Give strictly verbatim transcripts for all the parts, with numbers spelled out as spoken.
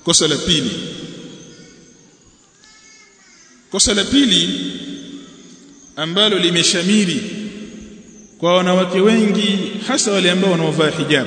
Kosa la pili kosa la pili ambalo limeshamiri kwa wanawake wengi hasa wale ambao wanaovaa hijab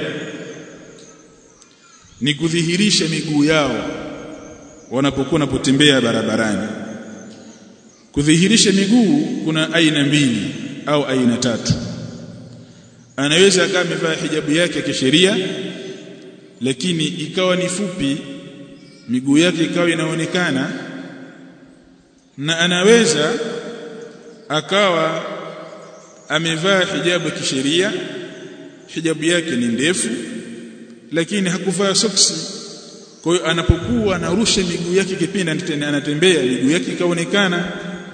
ni kudhihirisha miguu yao wanapokuwa wanapotembea barabarani. Kudhihirisha miguu kuna aina mbili au aina tatu. Anaweza akawa amevaa hijabu yake kisheria lakini ikawa ni fupi, miguu yake ikawa inaonekana, na anaweza akawa amevaa hijabu kisheria, hijabu yake ni ndefu lakini hakuvaa soksi. Kwa hiyo anapokuwa anarusha miguu yake kipindi anatembea, miguu yake ikaonekana.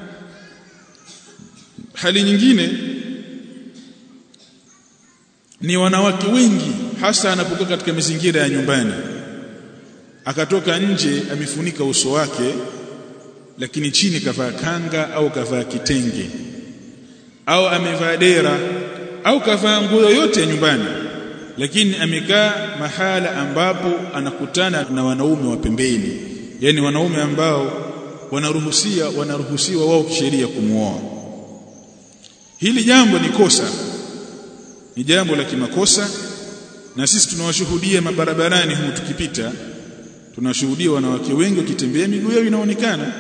Hali nyingine ni wanawake wengi hasa anapokuwa katika mazingira ya nyumbani, akatoka nje amefunika uso wake lakini chini kavaa kanga au kavaa kitenge au amevaa dera au kavaa nguo yoyote ya nyumbani, lakini amekaa mahala ambapo anakutana na wanaume wa pembeni, yani wanaume ambao wanaruhusia wanaruhusiwa wao kisheria kumuoa. Hili jambo ni kosa, ni jambo la kimakosa, na sisi tunawashuhudia mabarabarani humu tukipita, tunashuhudia wanawake wengi wakitembea miguu yao inaonekana.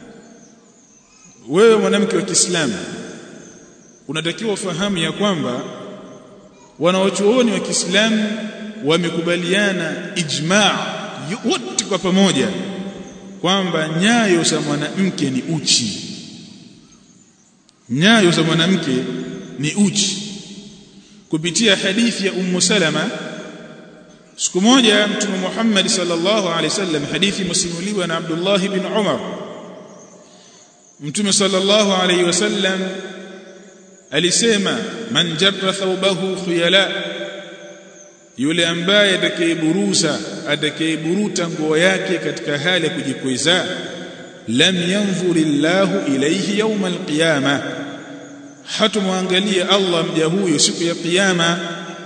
Wewe mwanamke wa Kiislamu unatakiwa ufahamu ya kwamba wanawachuoni wa Kiislamu wamekubaliana ijma' wote kwa pamoja kwamba nyayo za mwanamke ni uchi. Nyayo za mwanamke ni uchi. Kupitia hadithi ya Ummu Salama, siku moja Mtume Muhammad sallallahu alaihi wasallam, hadithi msimuliwa na Abdullah ibn Umar, Mtume sallallahu alaihi wasallam alisema, man jarra thawbahu khuyala, yule ambaye atakayeburuza atakayeburuta nguo yake katika hali ya kujikweza, lam yanzurillahu ilayhi yawm alqiyama, hatumwangalia Allah mja huyo siku ya kiyama.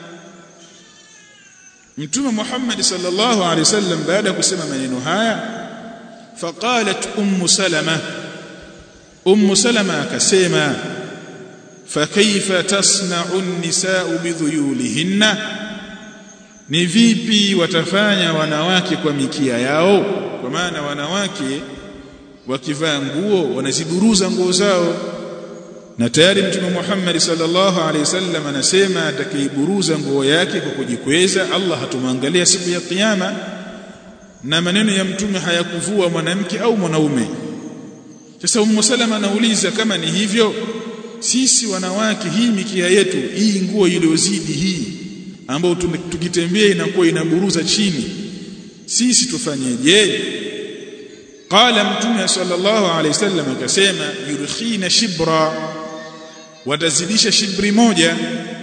Mtume Muhammad sallallahu alaihi wasallam baada ya kusema maneno haya, faqalat ummu salama, ummu salama akasema, fakaifa tasna'u an-nisaa'u bidhuyulihinna, ni vipi watafanya wanawake kwa mikia yao? Kwa maana wanawake wakivaa nguo wanaziburuza nguo zao, na tayari Mtume Muhammad sallallahu alaihi wasallam anasema atakayeburuza nguo yake kwa kujikweza Allah hatumwangalia siku ya kiyama. Na maneno ya Mtume hayakuvua mwanamke au mwanaume. Sasa Ummu Salama anauliza, kama ni hivyo, sisi wanawake hii mikia yetu, hii nguo iliyozidi hii ambayo tukitembea inakuwa inaburuza chini, sisi tufanyeje? Qala Mtume sallallahu alaihi wasallam akasema, yurkhina shibra, watazidisha shibri moja.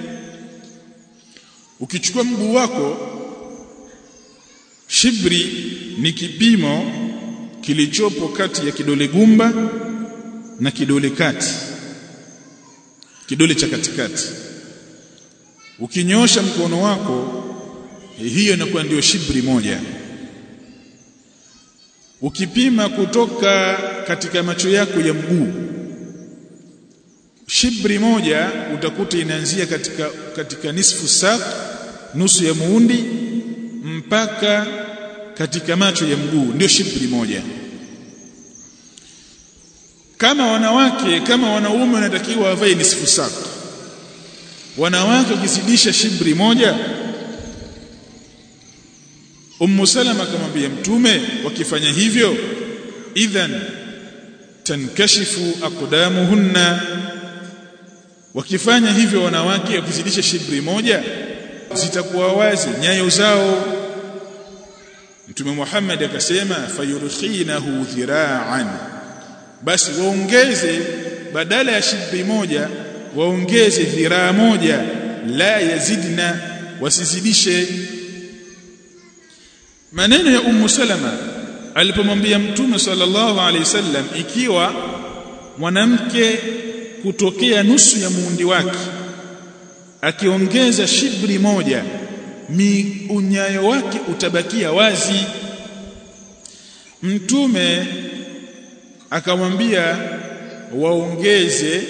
Ukichukua mguu wako, shibri ni kipimo kilichopo kati ya kidole gumba na kidole kati, kidole cha katikati. Ukinyosha mkono wako, hiyo inakuwa ndio shibri moja. Ukipima kutoka katika macho yako ya mguu, shibri moja utakuta inaanzia katika katika nisfu saq, nusu ya muundi, mpaka katika macho ya mguu, ndio shibri moja. Kama wanawake kama wanaume wanatakiwa wavae nisfu saq, wanawake wakizidisha shibri moja, Ummu Salama akamwambia Mtume, wakifanya hivyo, idhan tankashifu aqdamuhunna, wakifanya hivyo wanawake wakizidisha shibri moja zitakuwa wazi nyayo zao. Mtume Muhammad akasema, fayurkhinahu dhira'an, basi waongeze badala ya shibri moja waongeze dhiraa moja, la yazidna, wasizidishe. Maneno ya Ummu Salama alipomwambia Mtume sallallahu alaihi wasallam, ikiwa mwanamke kutokea nusu ya muundi wake akiongeza shibri moja, mi unyayo wake utabakia wazi. Mtume akamwambia waongeze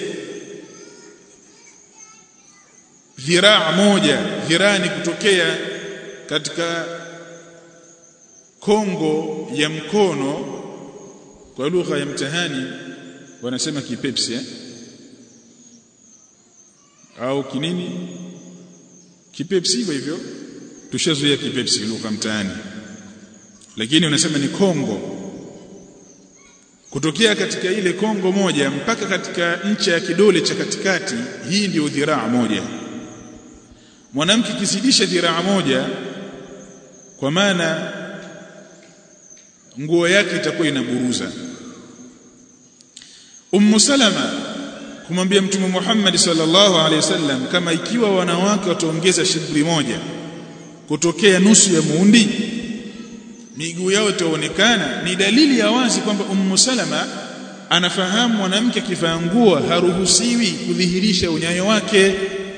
dhiraa moja. Dhiraa ni kutokea katika kongo ya mkono, kwa lugha ya mtihani wanasema kipepsi eh? au kinini kipepsi hivyo hivyo, tushazoea kipepsi lugha mtihani, lakini unasema ni kongo. Kutokea katika ile kongo moja mpaka katika ncha ya kidole cha katikati, hii ndio dhiraa moja. Mwanamke kizidisha dhiraa moja, kwa maana nguo yake itakuwa inaburuza. Ummu Salama kumwambia Mtume Muhammad sallallahu alaihi wasallam, kama ikiwa wanawake wataongeza shibri moja kutokea nusu ya muundi, miguu yao itaonekana, ni dalili ya wazi kwamba Ummu Salama anafahamu mwanamke akivaa nguo haruhusiwi kudhihirisha unyayo wake.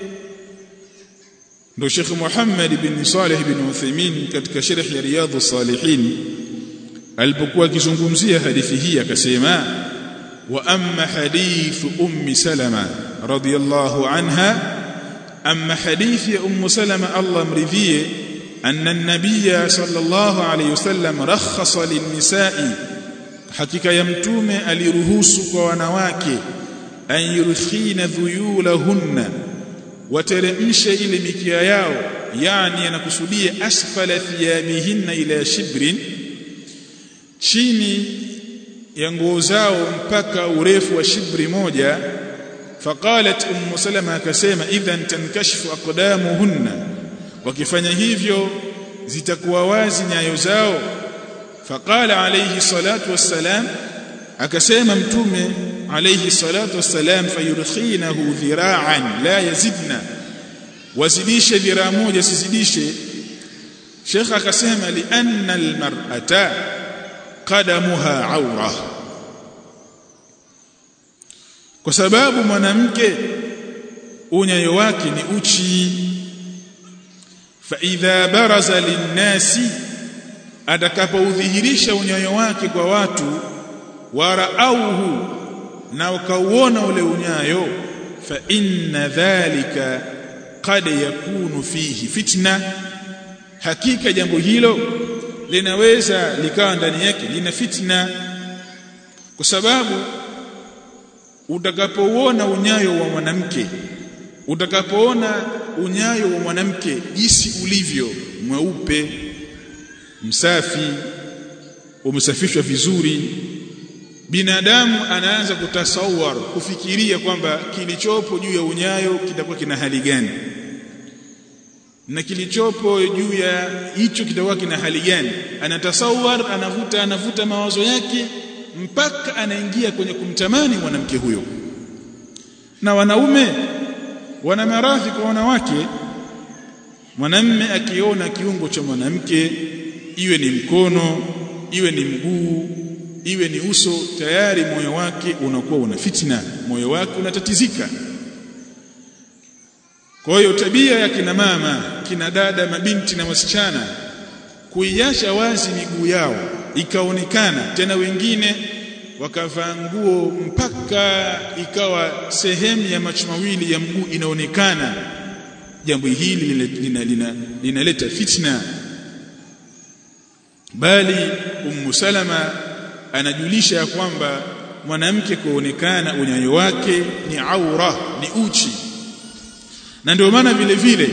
Ndio Sheikh Muhammad bin Saleh bin Uthaymeen katika sharh ya Riyadhus Salihin alipokuwa akizungumzia hadithi hii akasema, wa amma hadithu ummi Salama radiyallahu anha, amma hadithi ya Ummu Salama Allah mridhie, anna an-nabiy sallallahu alayhi wasallam rakhasa lin-nisa'i, hakika ya mtume aliruhusu kwa wanawake, an yurkhina dhuyulahunna, wateremshe ile mikia yao, yani anakusudia asfala thiyabihinna ila shibrin, chini ya nguo zao mpaka urefu wa shibri moja. Faqalat Ummu Salama akasema, idhan tankashifu aqdamuhunna, wakifanya hivyo zitakuwa wazi nyayo zao. Faqala alayhi salatu wassalam, akasema mtume alayhi salatu wassalam, fayurkhinahu dhira'an la yazidna, wazidishe dhiraa moja sizidishe. Sheikh akasema, li anna almar'ata qadamuha awra, kwa sababu mwanamke unyayo wake ni uchi. Fa idha baraza linnasi, atakapoudhihirisha unyayo wake kwa watu, waraauhu, na ukauona ule unyayo, fa inna dhalika qad yakunu fihi fitna, hakika jambo hilo linaweza likawa ndani yake lina fitna. Kwa sababu utakapoona unyayo wa mwanamke, utakapoona unyayo wa mwanamke jinsi ulivyo mweupe, msafi, umesafishwa vizuri, binadamu anaanza kutasawar, kufikiria kwamba kilichopo juu ya unyayo kitakuwa kina hali gani, na kilichopo juu ya hicho kitakuwa kina hali gani. Anatasawar, anavuta anavuta mawazo yake mpaka anaingia kwenye kumtamani mwanamke huyo. Na wanaume wana maradhi kwa wanawake. Mwanamume akiona kiungo cha mwanamke, iwe ni mkono, iwe ni mguu, iwe ni uso, tayari moyo wake unakuwa una fitna, moyo wake unatatizika. Kwa hiyo tabia ya kina mama, kina dada, mabinti na wasichana kuiacha wazi miguu yao ikaonekana, tena wengine wakavaa nguo mpaka ikawa sehemu ya macho mawili ya mguu inaonekana, jambo hili linaleta lina, lina fitna. Bali Ummu Salama anajulisha ya kwamba mwanamke kuonekana unyayo wake ni aura, ni uchi. Na ndio maana vile vile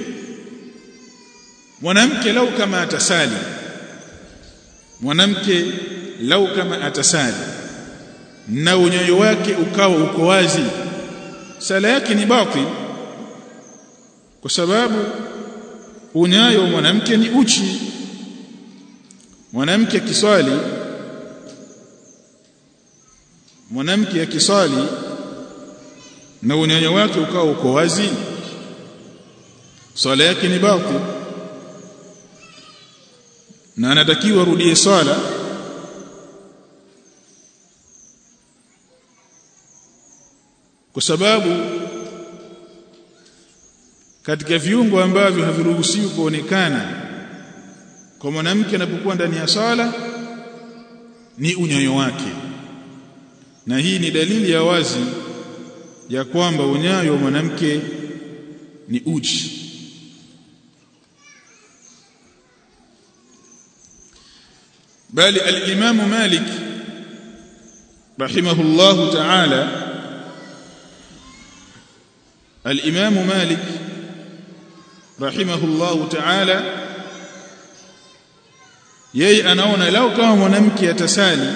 mwanamke lau kama atasali, mwanamke lau kama atasali na unyayo wake ukawa uko wazi, sala yake ni batil, kwa sababu unyayo wa mwanamke ni uchi. Mwanamke akiswali, mwanamke akiswali na unyayo wake ukawa uko wazi, swala yake ni batil, na anatakiwa rudie swala. Kwa sababu katika viungo ambavyo haviruhusiwi kuonekana kwa mwanamke anapokuwa ndani ya swala ni unyayo wake, na hii ni dalili ya wazi ya kwamba unyayo wa mwanamke ni uchi. bali al-Imam Malik rahimahullahu ta'ala al-Imam Malik rahimahullahu ta'ala yeye anaona lao kama mwanamke atasali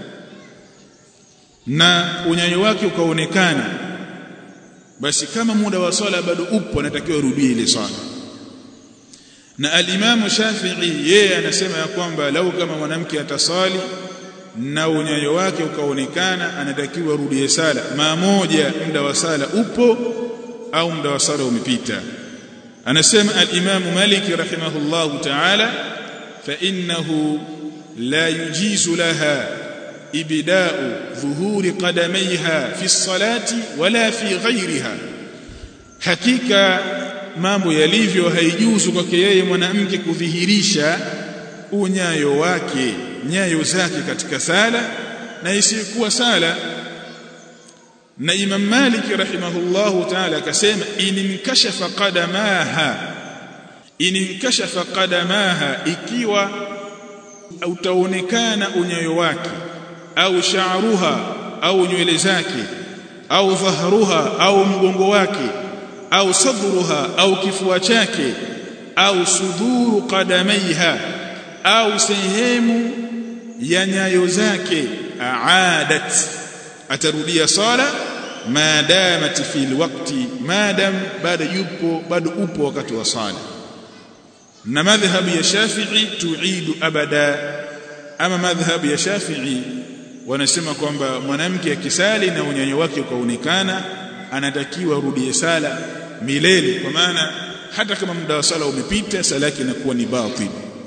na unyayo wake ukaonekana, basi kama muda wa swala bado upo anatakiwa arudie ile swala. Na al-Imam Shafi'i yeye anasema ya kwamba lau kama mwanamke atasali na unyayo wake ukaonekana anatakiwa arudie sala mara moja, muda wa sala upo au muda wa sala umepita. Anasema al-Imam Malik rahimahullahu ta'ala fa innahu la yujizu laha ibda'u dhuhuri qadamayha fi as-salati wala fi ghayriha, hakika mambo yalivyo haijuzu kwake yeye mwanamke kudhihirisha unyayo wake, nyayo zake katika sala na isiyokuwa sala. Na Imam Malik rahimahullahu ta'ala akasema inimkashafa qadamaha, inimkashafa qadamaha, ikiwa utaonekana unyayo wake au sha'ruha au nywele zake au dhahruha au mgongo wake au sadruha au kifua chake au suduru qadamaiha au sehemu ya nyayo zake, aadat, atarudia sala maadamat fil waqti, madam bado yupo bado upo wakati wa sala. Na madhhabu ya Shafi'i tuidu abada, ama madhhabu ya Shafi'i wanasema kwamba mwanamke akisali na unyayo wake ukaonekana anatakiwa arudie sala milele, kwa maana hata kama muda wa sala umepita sala yake inakuwa ni batil.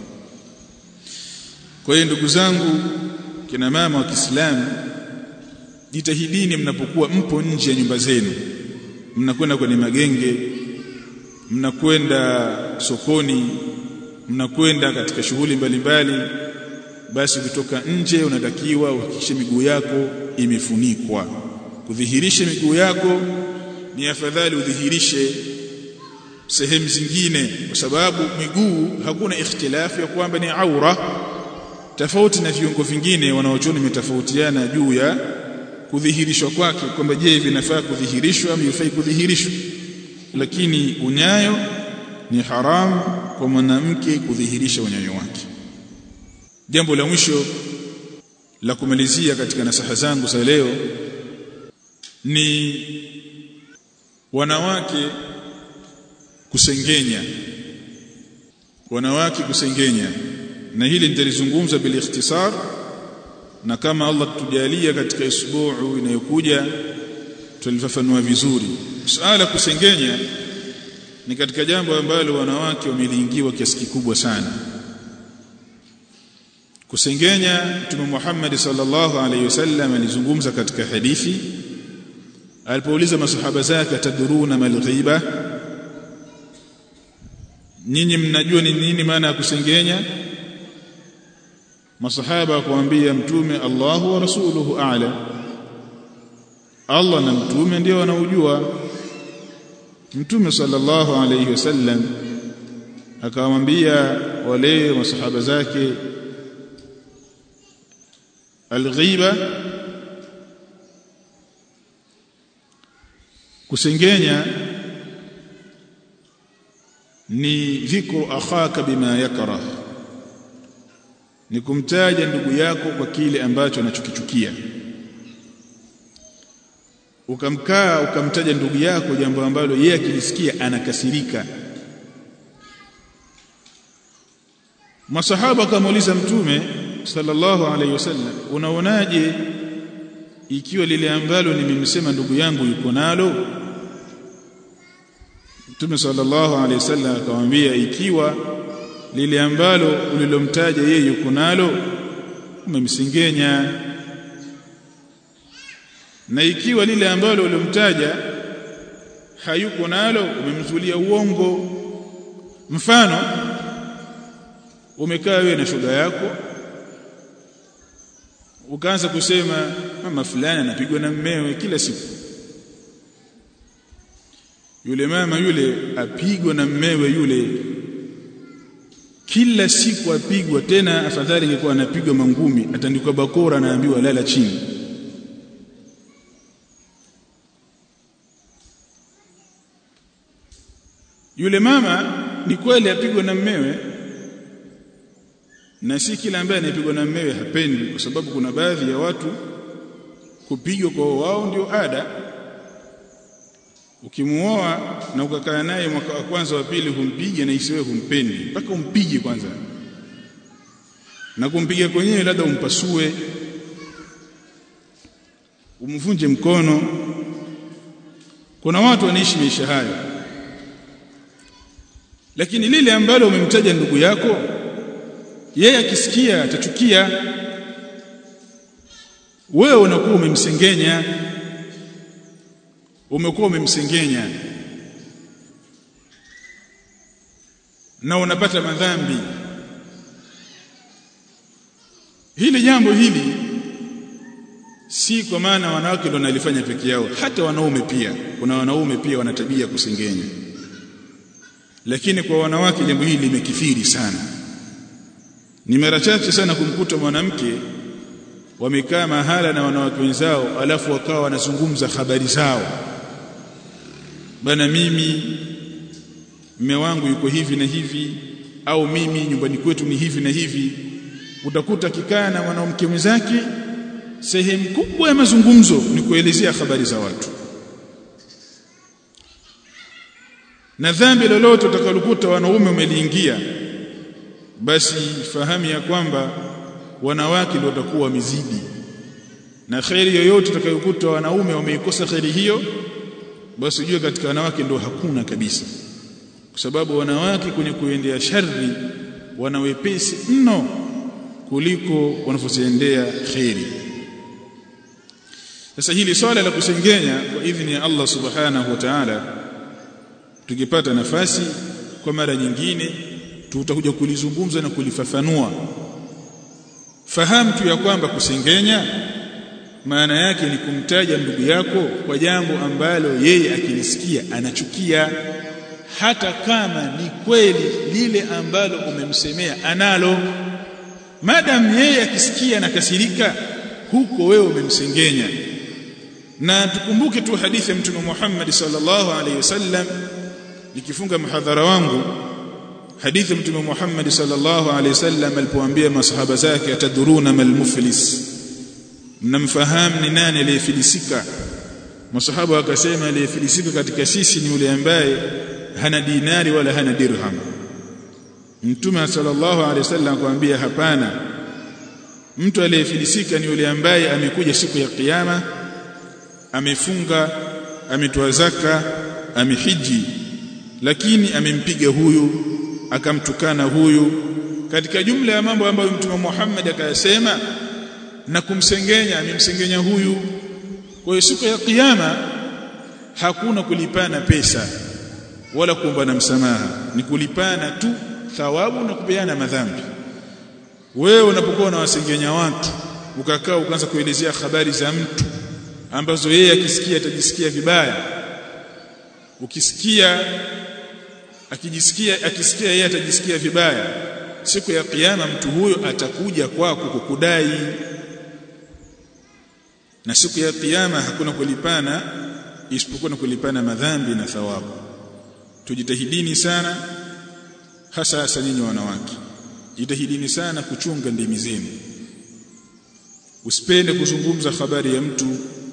Kwa hiyo ndugu zangu kina mama wa Kiislamu, jitahidini mnapokuwa mpo nje ya nyumba zenu, mnakwenda kwenye magenge, mnakwenda sokoni, mnakwenda katika shughuli mbalimbali, basi kutoka nje unatakiwa uhakikishe miguu yako imefunikwa. Kudhihirisha miguu yako ni afadhali udhihirishe sehemu zingine, kwa sababu miguu hakuna ikhtilafu ya kwamba ni aura, tofauti na viungo vingine wanaochoni umetofautiana juu ya kudhihirishwa kwake, kwamba je, vinafaa kudhihirishwa au havifai kudhihirishwa. Lakini unyayo ni haramu kwa mwanamke kudhihirisha unyayo wake. Jambo la mwisho la kumalizia katika nasaha zangu za leo ni wanawake kusengenya, wanawake kusengenya, na hili nitalizungumza bil ikhtisar, na kama Allah tujalia katika isbuu inayokuja tulifafanua vizuri. Suala kusengenya ni katika jambo ambalo wanawake wameliingiwa kiasi kikubwa sana. Kusengenya, Mtume Muhammad sallallahu alayhi wasallam alizungumza katika hadithi alipouliza masahaba zake, ataduruna mal ghiba, nyinyi mnajua ni nini maana ya kusengenya? Masahaba wakamwambia Mtume, Allahu wa rasuluhu a'la, Allah na Mtume ndio wanaojua. Mtume sallallahu alayhi wasallam akamwambia wale masahaba zake, al-ghiba, kusengenya ni dhikru akhaka bima yakrah, ni kumtaja ndugu yako kwa kile ambacho anachokichukia. Ukamkaa ukamtaja ndugu yako jambo ambalo yeye akilisikia anakasirika. Masahaba akamuuliza Mtume sallallahu alayhi wasallam, unaonaje ikiwa lile ambalo nimemsema ndugu yangu yuko nalo? Mtume sallallahu alayhi wasallam akamwambia, ikiwa lile ambalo ulilomtaja yeye yuko nalo umemsengenya, na ikiwa lile ambalo ulilomtaja hayuko nalo umemzulia uongo. Mfano, umekaa wewe na shoga yako ukaanza kusema mama fulani anapigwa na mmewe kila siku, yule mama yule apigwa na mmewe yule kila siku, apigwa tena, afadhali ingekuwa anapigwa mangumi, atandikwa bakora, anaambiwa lala chini. Yule mama ni kweli apigwa na mmewe, na si kila ambaye anapigwa na mmewe hapendi, kwa sababu kuna baadhi ya watu kupigwa kwa wao ndio ada. Ukimuoa na ukakaa naye mwaka wa kwanza wa pili humpige, na isiwe humpendi, mpaka umpige kwanza, na kumpiga kwenyewe labda umpasue, umvunje mkono. Kuna watu wanaishi maisha hayo. Lakini lile ambalo umemtaja ndugu yako, yeye akisikia atachukia, wewe unakuwa umemsengenya, umekuwa umemsengenya na unapata madhambi. Hili jambo hili si kwa maana wanawake ndio wanalifanya peke yao, hata wanaume pia. Kuna wanaume pia wana tabia kusengenya, lakini kwa wanawake jambo hili limekithiri sana. Ni mara chache sana kumkuta mwanamke wamekaa mahala na wanawake wenzao, alafu wakawa wanazungumza habari zao, bana mimi mume wangu yuko hivi na hivi, au mimi nyumbani kwetu ni hivi na hivi. Utakuta kikaa na mwanamke mwenzake, sehemu kubwa ya mazungumzo ni kuelezea habari za watu. Na dhambi lolote utakalokuta wanaume umeliingia, basi fahamu ya kwamba wanawake ndio watakuwa mizidi, na khairi yoyote utakayokuta wanaume wameikosa khairi hiyo, basi ujue katika wanawake ndio hakuna kabisa, kwa sababu wanawake kwenye kuendea shari wanawepesi mno kuliko wanapoziendea khairi. Sasa hili swala la kusengenya kwa idhini ya Allah subhanahu wa ta'ala, tukipata nafasi kwa mara nyingine tutakuja kulizungumza na kulifafanua. Fahamu tu ya kwamba kusengenya maana yake ni kumtaja ndugu yako kwa jambo ambalo yeye akilisikia anachukia, hata kama ni kweli lile ambalo umemsemea analo. Madam yeye akisikia na kasirika, huko wewe umemsengenya. Na tukumbuke tu hadithi ya Mtume Muhammad sallallahu alaihi wasallam, nikifunga muhadhara wangu, hadithi ya Mtume Muhammad sallallahu alaihi wasallam alipoambia masahaba zake, ataduruna mal muflis, mnamfahamu ni nani aliyefilisika? Masahaba wakasema aliyefilisika katika sisi ni yule ambaye hana dinari wala hana dirham. Mtume sallallahu alaihi wasallam akamwambia, hapana, mtu aliyefilisika ni yule ambaye amekuja siku ya kiyama, amefunga, ametoa zaka, amehiji, lakini amempiga huyu, akamtukana huyu, katika jumla ya mambo ambayo Mtume Muhammad akayasema, na kumsengenya, amemsengenya huyu. Kwa hiyo siku ya kiyama hakuna kulipana pesa wala kuombana msamaha, ni kulipana tu thawabu na kupeana madhambi. Wewe unapokuwa unawasengenya watu, ukakaa ukaanza kuelezea habari za mtu ambazo yeye akisikia atajisikia vibaya, ukisikia akijisikia akisikia yeye atajisikia vibaya, siku ya kiyama mtu huyo atakuja kwako kukudai, na siku ya kiyama hakuna kulipana isipokuwa na kulipana madhambi na thawabu. Tujitahidini sana, hasa hasa nyinyi wanawake, jitahidini sana kuchunga ndimi zenu. Usipende kuzungumza habari ya mtu,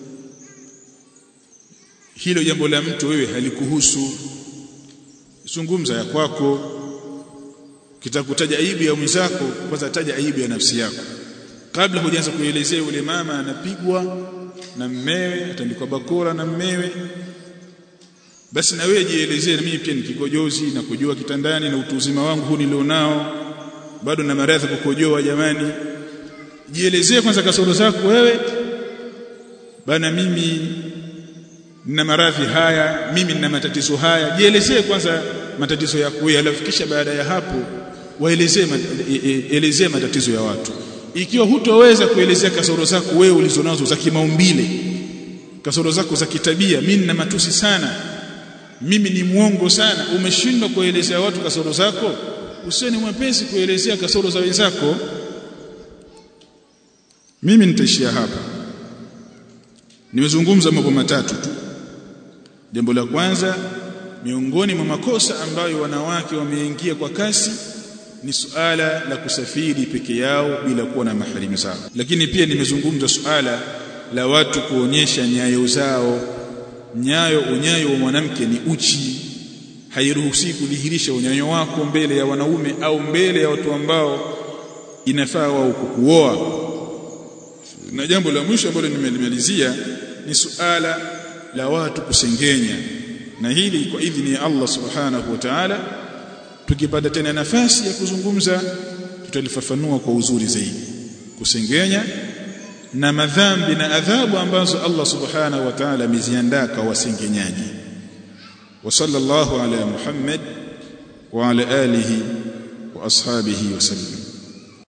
hilo jambo la mtu wewe halikuhusu. Zungumza ya kwako. Kitakutaja aibu ya mwenzako, kwanza taja aibu ya nafsi yako kabla hujaanza kuelezea yule mama anapigwa na mmewe, atandikwa bakora na mmewe. Basi na wewe jielezee, na mimi pia nikikojozi na kujua kitandani, na utu uzima wangu huu nilionao bado na maradhi kukojoa. Jamani, jielezee kwanza kasoro zako wewe. Bana mimi nina maradhi haya, mimi nina matatizo haya. Jielezee kwanza matatizo yako wewe, alafu kisha baada ya hapo waelezee elezee matatizo ya watu. ikiwa hutoweza kuelezea kasoro zako wewe ulizonazo za kimaumbile, kasoro zako za kitabia, mimi na matusi sana, mimi ni muongo sana, umeshindwa kuelezea watu kasoro zako, usiwe ni mwepesi kuelezea kasoro za wenzako. Mimi nitaishia hapa. Nimezungumza mambo matatu tu. Jambo la kwanza, miongoni mwa makosa ambayo wanawake wameingia kwa kasi ni suala la kusafiri peke yao bila kuwa na maharimu zao. Lakini pia nimezungumza suala la watu kuonyesha nyayo zao. Nyayo, unyayo wa mwanamke ni uchi, hairuhusi kudhihirisha unyayo wako mbele ya wanaume au mbele ya watu ambao inafaa wao kukuoa. Na jambo la mwisho ambalo nimelimalizia ni suala la watu kusengenya, na hili kwa idhini ya Allah subhanahu wa ta'ala tukipata tena nafasi ya kuzungumza tutalifafanua kwa uzuri zaidi. Kusengenya na madhambi na adhabu ambazo Allah subhanahu wa ta'ala ameziandaa kwa wasengenyaji. Wa sallallahu ala Muhammad wa ala alihi wa ashabihi wa sallam.